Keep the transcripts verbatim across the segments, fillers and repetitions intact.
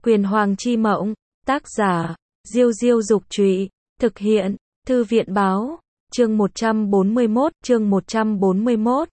Quyền Hoàng chi mộng, tác giả, Diêu Diêu Dục Trụy, thực hiện, Thư viện Báo, chương một trăm bốn mươi mốt, chương một trăm bốn mươi mốt.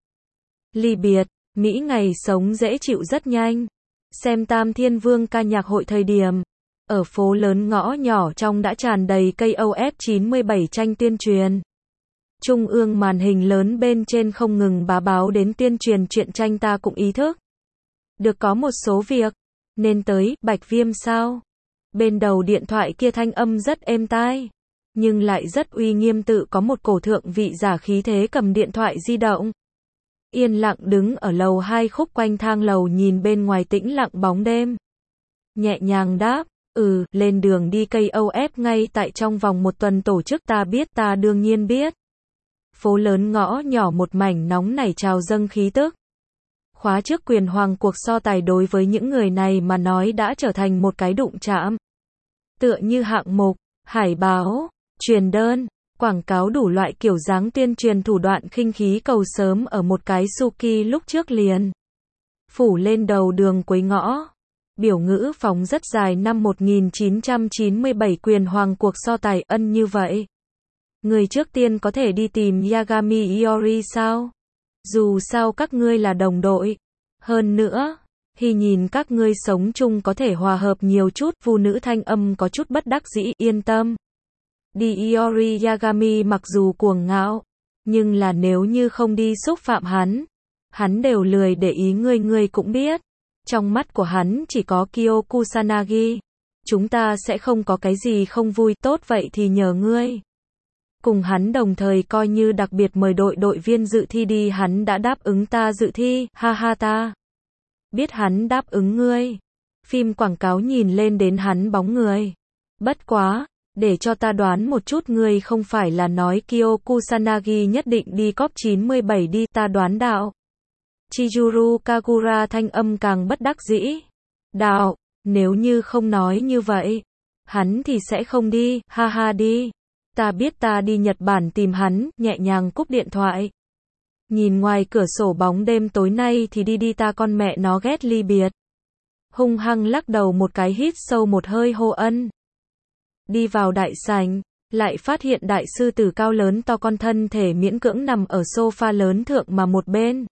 Ly biệt, Mỹ ngày sống dễ chịu rất nhanh. Xem Tam Thiên Vương ca nhạc hội thời điểm, ở phố lớn ngõ nhỏ trong đã tràn đầy cây O F chín mươi bảy tranh tuyên truyền. Trung ương màn hình lớn bên trên không ngừng bá báo đến tuyên truyền truyện tranh Ta Cũng Ý Thức. Được có một số việc, nên tới, Bạch Viêm sao? Bên đầu điện thoại kia thanh âm rất êm tai, nhưng lại rất uy nghiêm tự có một cổ thượng vị giả khí thế cầm điện thoại di động. Yên lặng đứng ở lầu hai khúc quanh thang lầu nhìn bên ngoài tĩnh lặng bóng đêm. Nhẹ nhàng đáp, ừ, lên đường đi cây O F ngay tại trong vòng một tuần tổ chức ta biết ta đương nhiên biết. Phố lớn ngõ nhỏ một mảnh nóng nảy trào dâng khí tức. Khóa trước Quyền Hoàng cuộc so tài đối với những người này mà nói đã trở thành một cái đụng chạm. Tựa như hạng mục, hải báo, truyền đơn, quảng cáo đủ loại kiểu dáng tuyên truyền thủ đoạn khinh khí cầu sớm ở một cái Suki lúc trước liền phủ lên đầu đường cuối ngõ. Biểu ngữ phóng rất dài năm một nghìn chín trăm chín mươi bảy Quyền Hoàng cuộc so tài ân như vậy. Người trước tiên có thể đi tìm Yagami Iori sao? Dù sao các ngươi là đồng đội. Hơn nữa, khi nhìn các ngươi sống chung có thể hòa hợp nhiều chút. Phụ nữ thanh âm có chút bất đắc dĩ. Yên tâm. Đi Iori Yagami mặc dù cuồng ngạo, nhưng là nếu như không đi xúc phạm hắn, hắn đều lười để ý ngươi. Ngươi cũng biết, trong mắt của hắn chỉ có Kyo Kusanagi. Chúng ta sẽ không có cái gì không vui. Tốt vậy thì nhờ ngươi cùng hắn đồng thời coi như đặc biệt mời đội đội viên dự thi đi. Hắn đã đáp ứng ta dự thi, ha ha ta biết hắn đáp ứng ngươi. Phim quảng cáo nhìn lên đến hắn bóng người. Bất quá, để cho ta đoán một chút, ngươi không phải là nói Kyo Kusanagi nhất định đi cop chín mươi bảy đi. Ta đoán đạo. Chizuru Kagura thanh âm càng bất đắc dĩ. Đạo, nếu như không nói như vậy, hắn thì sẽ không đi, ha ha đi. Ta biết ta đi Nhật Bản tìm hắn, nhẹ nhàng cúp điện thoại. Nhìn ngoài cửa sổ bóng đêm tối nay thì đi đi ta con mẹ nó ghét ly biệt. Hung hăng lắc đầu một cái hít sâu một hơi hô ân. Đi vào đại sảnh, lại phát hiện đại sư tử cao lớn to con thân thể miễn cưỡng nằm ở sofa lớn thượng mà một bên.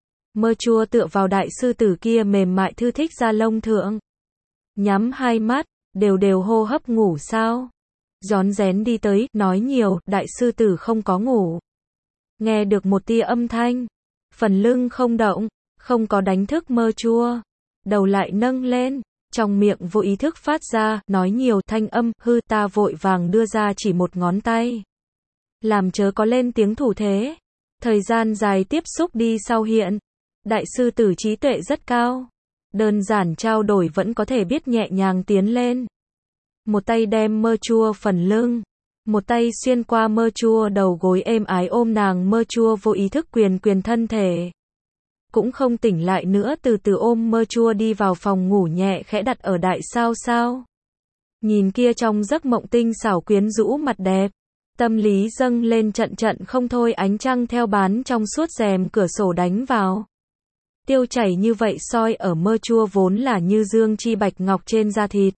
Mơ chua tựa vào đại sư tử kia mềm mại thư thích da lông thượng. Nhắm hai mắt, đều đều hô hấp ngủ sao? Rón rén đi tới, nói nhiều, đại sư tử không có ngủ. Nghe được một tia âm thanh, phần lưng không động, không có đánh thức mơ chua. Đầu lại nâng lên, trong miệng vô ý thức phát ra, nói nhiều thanh âm, hư ta vội vàng đưa ra chỉ một ngón tay. Làm chớ có lên tiếng thủ thế. Thời gian dài tiếp xúc đi sau hiện. Đại sư tử trí tuệ rất cao. Đơn giản trao đổi vẫn có thể biết nhẹ nhàng tiến lên. Một tay đem mơ chua phần lưng, một tay xuyên qua mơ chua đầu gối êm ái ôm nàng. Mơ chua vô ý thức quyền quyền thân thể. Cũng không tỉnh lại nữa, từ từ ôm mơ chua đi vào phòng ngủ nhẹ khẽ đặt ở đại sao sao. Nhìn kia trong giấc mộng tinh xảo quyến rũ mặt đẹp. Tâm lý dâng lên trận trận không thôi, ánh trăng theo bán trong suốt rèm cửa sổ đánh vào. Tiêu chảy như vậy soi ở mơ chua vốn là như dương chi bạch ngọc trên da thịt.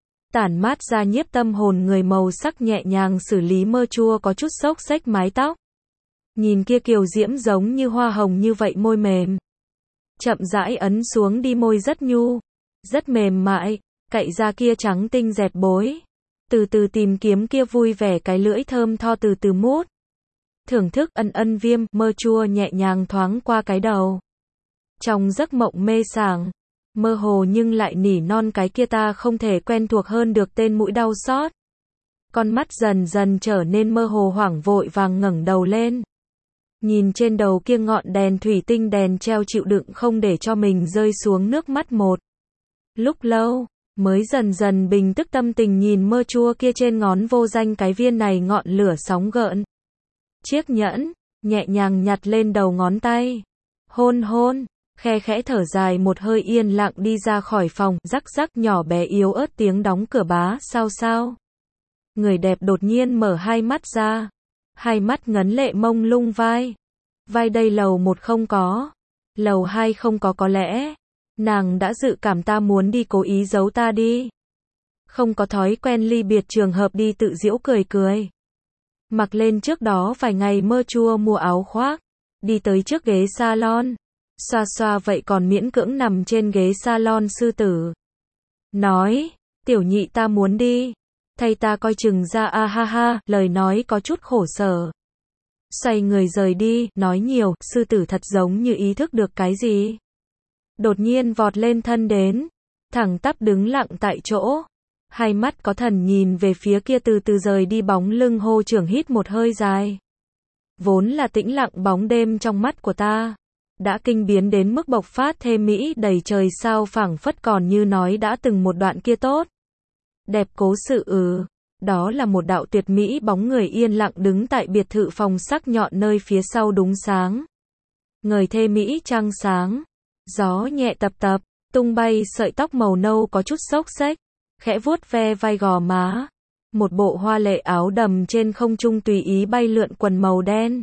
Tản mát ra nhiếp tâm hồn người, màu sắc nhẹ nhàng xử lý. Mơ chua có chút xốc xếch mái tóc. Nhìn kia kiều diễm giống như hoa hồng như vậy, môi mềm. Chậm rãi ấn xuống đi, môi rất nhu, rất mềm mại, cậy ra kia trắng tinh dẹt bối. Từ từ tìm kiếm kia vui vẻ cái lưỡi thơm tho từ từ mút. Thưởng thức ân ân viêm, mơ chua nhẹ nhàng thoáng qua cái đầu. Trong giấc mộng mê sảng. Mơ hồ nhưng lại nỉ non cái kia ta không thể quen thuộc hơn được tên mũi đau xót. Con mắt dần dần trở nên mơ hồ, hoảng vội vàng ngẩng đầu lên. Nhìn trên đầu kia ngọn đèn thủy tinh đèn treo chịu đựng không để cho mình rơi xuống nước mắt một lúc lâu, mới dần dần bình tức tâm tình nhìn mơ chua kia trên ngón vô danh cái viên này ngọn lửa sóng gợn. Chiếc nhẫn, nhẹ nhàng nhặt lên đầu ngón tay. Hôn hôn. Khe khẽ thở dài một hơi, yên lặng đi ra khỏi phòng. Rắc rắc nhỏ bé yếu ớt tiếng đóng cửa bá sao sao. Người đẹp đột nhiên mở hai mắt ra. Hai mắt ngấn lệ mông lung vai. Vai đây lầu một không có. Lầu hai không có có lẽ. Nàng đã dự cảm ta muốn đi cố ý giấu ta đi. Không có thói quen ly biệt trường hợp đi tự giễu cười cười. Mặc lên trước đó vài ngày mơ chua mua áo khoác. Đi tới trước ghế salon. Xoa xoa vậy còn miễn cưỡng nằm trên ghế salon sư tử. Nói, tiểu nhị ta muốn đi. Thay ta coi chừng ra a ha ha, lời nói có chút khổ sở. Xoay người rời đi, nói nhiều, sư tử thật giống như ý thức được cái gì. Đột nhiên vọt lên thân đến. Thẳng tắp đứng lặng tại chỗ. Hai mắt có thần nhìn về phía kia từ từ rời đi bóng lưng hô trưởng hít một hơi dài. Vốn là tĩnh lặng bóng đêm trong mắt của ta. Đã kinh biến đến mức bộc phát thêm mỹ đầy trời sao phảng phất còn như nói đã từng một đoạn kia tốt. Đẹp cố sự ừ. Đó là một đạo tuyệt mỹ bóng người yên lặng đứng tại biệt thự phòng sắc nhọn nơi phía sau đúng sáng. Ngời thê mỹ trăng sáng. Gió nhẹ tập tập, tung bay sợi tóc màu nâu có chút xốc xếch, khẽ vuốt ve vai gò má. Một bộ hoa lệ áo đầm trên không trung tùy ý bay lượn quần màu đen.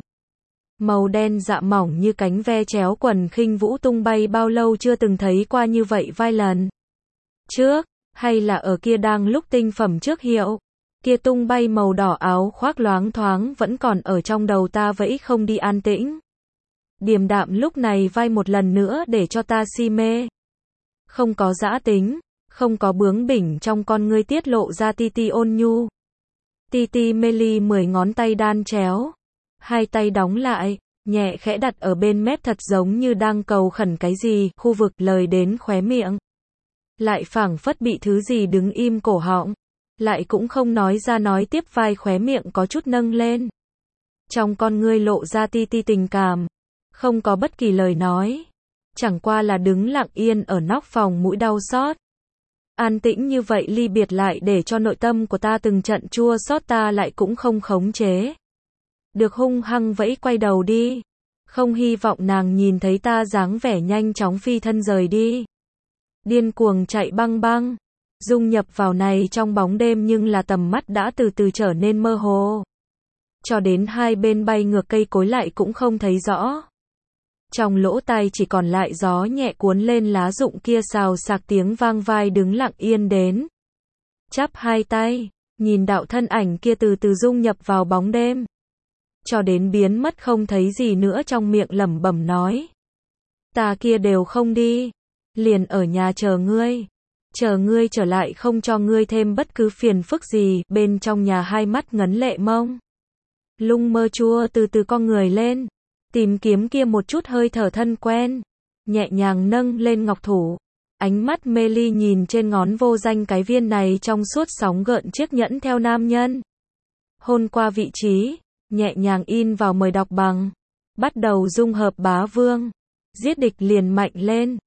Màu đen dạ mỏng như cánh ve chéo quần khinh vũ tung bay bao lâu chưa từng thấy qua như vậy vài lần. Trước, hay là ở kia đang lúc tinh phẩm trước hiệu. Kia tung bay màu đỏ áo khoác loáng thoáng vẫn còn ở trong đầu ta vẫy không đi an tĩnh. Điềm đạm lúc này vai một lần nữa để cho ta si mê. Không có dã tính, không có bướng bỉnh trong con ngươi tiết lộ ra ti ti ôn nhu. Ti ti mê ly mười ngón tay đan chéo. Hai tay đóng lại, nhẹ khẽ đặt ở bên mép thật giống như đang cầu khẩn cái gì, khu vực lời đến khóe miệng. Lại phảng phất bị thứ gì đứng im cổ họng. Lại cũng không nói ra nói tiếp vai khóe miệng có chút nâng lên. Trong con ngươi lộ ra ti ti tình cảm. Không có bất kỳ lời nói. Chẳng qua là đứng lặng yên ở nóc phòng mũi đau xót. An tĩnh như vậy ly biệt lại để cho nội tâm của ta từng trận chua xót ta lại cũng không khống chế. Được hung hăng vẫy quay đầu đi. Không hy vọng nàng nhìn thấy ta dáng vẻ nhanh chóng phi thân rời đi. Điên cuồng chạy băng băng. Dung nhập vào này trong bóng đêm nhưng là tầm mắt đã từ từ trở nên mơ hồ. Cho đến hai bên bay ngược cây cối lại cũng không thấy rõ. Trong lỗ tai chỉ còn lại gió nhẹ cuốn lên lá rụng kia xào xạc tiếng vang vai đứng lặng yên đến. Chắp hai tay, nhìn đạo thân ảnh kia từ từ dung nhập vào bóng đêm. Cho đến biến mất không thấy gì nữa trong miệng lẩm bẩm nói. Ta kia đều không đi. Liền ở nhà chờ ngươi. Chờ ngươi trở lại không cho ngươi thêm bất cứ phiền phức gì. Bên trong nhà hai mắt ngấn lệ mông. Lung mơ chua từ từ con người lên. Tìm kiếm kia một chút hơi thở thân quen. Nhẹ nhàng nâng lên ngọc thủ. Ánh mắt mê ly nhìn trên ngón vô danh cái viên này trong suốt sóng gợn chiếc nhẫn theo nam nhân. Hôn qua vị trí. Nhẹ nhàng in vào mời đọc bằng. Bắt đầu dung hợp bá vương. Giết địch liền mạnh lên.